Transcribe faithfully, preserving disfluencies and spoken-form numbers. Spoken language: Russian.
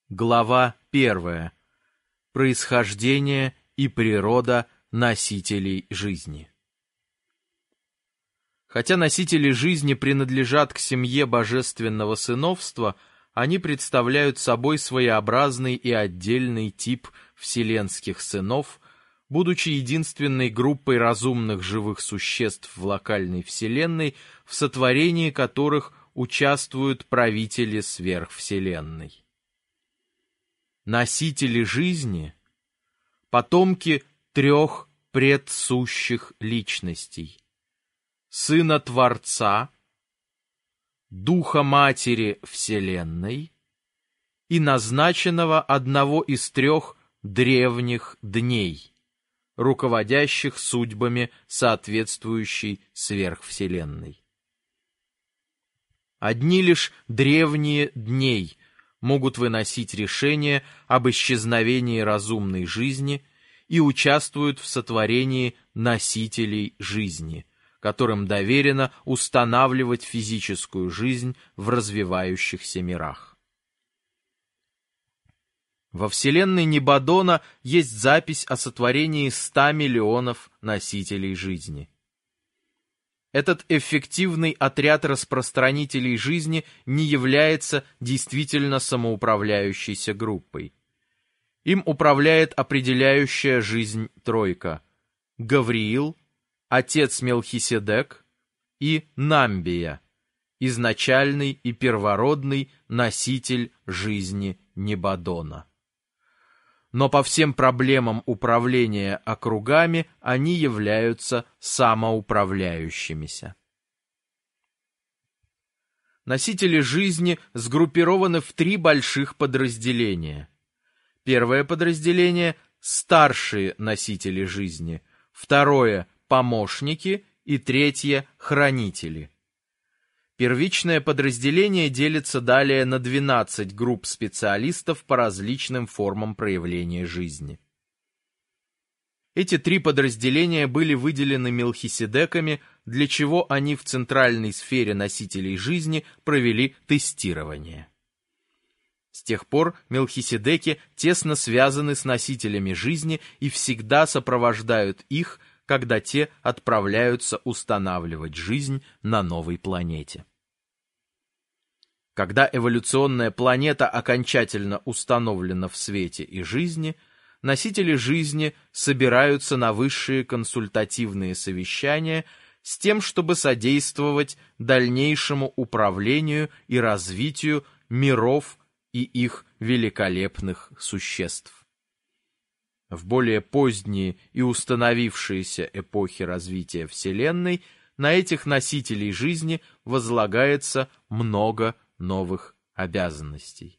Глава первая. Происхождение и природа носителей жизни. Хотя носители жизни принадлежат к семье божественного сыновства, они представляют собой своеобразный и отдельный тип вселенских сынов, будучи единственной группой разумных живых существ в локальной вселенной, в сотворении которых участвуют правители сверхвселенной. Носители жизни – потомки трех предсущих личностей: Сына Творца, Духа Матери Вселенной и назначенного одного из трех древних дней, руководящих судьбами соответствующей сверхвселенной. Одни лишь древние дней могут выносить решение об исчезновении разумной жизни и участвуют в сотворении носителей жизни, которым доверено устанавливать физическую жизнь в развивающихся мирах. Во вселенной Небадона есть запись о сотворении ста миллионов носителей жизни. Этот эффективный отряд распространителей жизни не является действительно самоуправляющейся группой. Им управляет определяющая жизнь тройка: Гавриил, отец Мелхиседек и Намбия, изначальный и первородный носитель жизни Небадона. Но по всем проблемам управления округами они являются самоуправляющимися. Носители жизни сгруппированы в три больших подразделения. Первое подразделение – старшие носители жизни, второе – помощники и третье – хранители. Первичное подразделение делится далее на двенадцать групп специалистов по различным формам проявления жизни. Эти три подразделения были выделены Мелхиседеками, для чего они в центральной сфере носителей жизни провели тестирование. С тех пор Мелхиседеки тесно связаны с носителями жизни и всегда сопровождают их, когда те отправляются устанавливать жизнь на новой планете. Когда эволюционная планета окончательно установлена в свете и жизни, носители жизни собираются на высшие консультативные совещания с тем, чтобы содействовать дальнейшему управлению и развитию миров и их великолепных существ. В более поздние и установившиеся эпохи развития Вселенной на этих носителей жизни возлагается много новых обязанностей.